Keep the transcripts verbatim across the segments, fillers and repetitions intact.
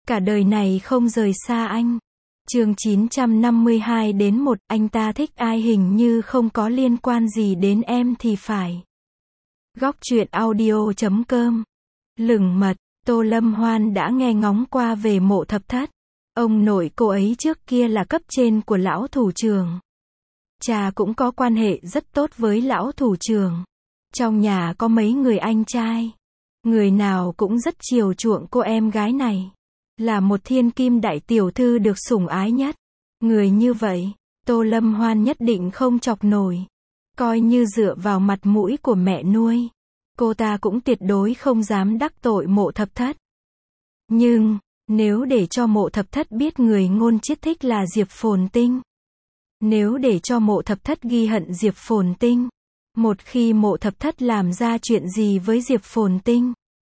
Cả đời này không rời xa anh. Chương chín trăm năm mươi hai đến một, anh ta thích ai hình như không có liên quan gì đến em thì phải. Góc truyện audio chấm com. Lửng mật, Tô Lâm Hoan đã nghe ngóng qua về Mộ Thập Thất. Ông nội cô ấy trước kia là cấp trên của lão thủ trưởng. Cha cũng có quan hệ rất tốt với lão thủ trưởng. Trong nhà có mấy người anh trai. Người nào cũng rất chiều chuộng cô em gái này. Là một thiên kim đại tiểu thư được sủng ái nhất. Người như vậy, Tô Lâm Hoan nhất định không chọc nổi. Coi như dựa vào mặt mũi của mẹ nuôi, cô ta cũng tuyệt đối không dám đắc tội Mộ Thập Thất. Nhưng, nếu để cho Mộ Thập Thất biết người Ngôn Chiết thích là Diệp Phồn Tinh. Nếu để cho Mộ Thập Thất ghi hận Diệp Phồn Tinh. Một khi Mộ Thập Thất làm ra chuyện gì với Diệp Phồn Tinh.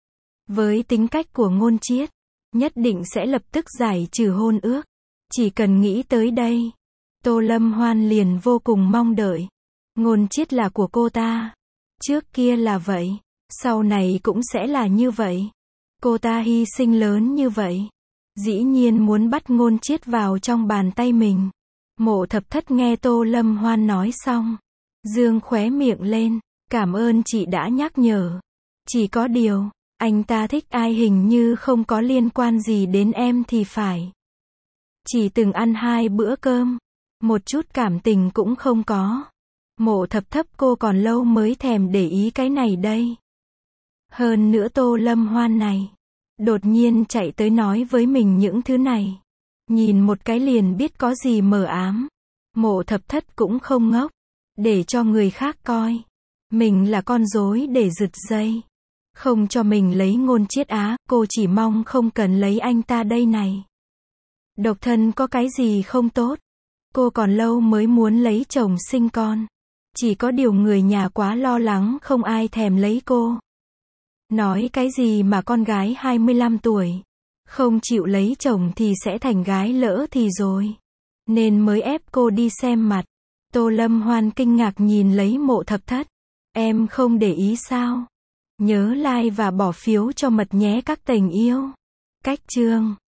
Với tính cách của Ngôn Chiết, nhất định sẽ lập tức giải trừ hôn ước. Chỉ cần nghĩ tới đây, Tô Lâm Hoan liền vô cùng mong đợi. Ngôn Chiết là của cô ta. Trước kia là vậy, sau này cũng sẽ là như vậy. Cô ta hy sinh lớn như vậy, dĩ nhiên muốn bắt Ngôn Chiết vào trong bàn tay mình. Mộ Thập Thất nghe Tô Lâm Hoan nói xong, dương khóe miệng lên, cảm ơn chị đã nhắc nhở. Chỉ có điều, anh ta thích ai hình như không có liên quan gì đến em thì phải. Chỉ từng ăn hai bữa cơm, một chút cảm tình cũng không có. Mộ Thập Thất cô còn lâu mới thèm để ý cái này đây. Hơn nữa Tô Lâm Hoan này, đột nhiên chạy tới nói với mình những thứ này. Nhìn một cái liền biết có gì mờ ám. Mộ Thập Thất cũng không ngốc, để cho người khác coi mình là con rối để giật dây. Không cho mình lấy Ngôn Chiết á, cô chỉ mong không cần lấy anh ta đây này. Độc thân có cái gì không tốt. Cô còn lâu mới muốn lấy chồng sinh con. Chỉ có điều người nhà quá lo lắng không ai thèm lấy cô. Nói cái gì mà con gái hai mươi lăm tuổi, không chịu lấy chồng thì sẽ thành gái lỡ thì rồi. Nên mới ép cô đi xem mặt. Tô Lâm Hoan kinh ngạc nhìn lấy Mộ Thập Thất. Em không để ý sao? Nhớ like và bỏ phiếu cho Mật nhé các tình yêu. Cách chương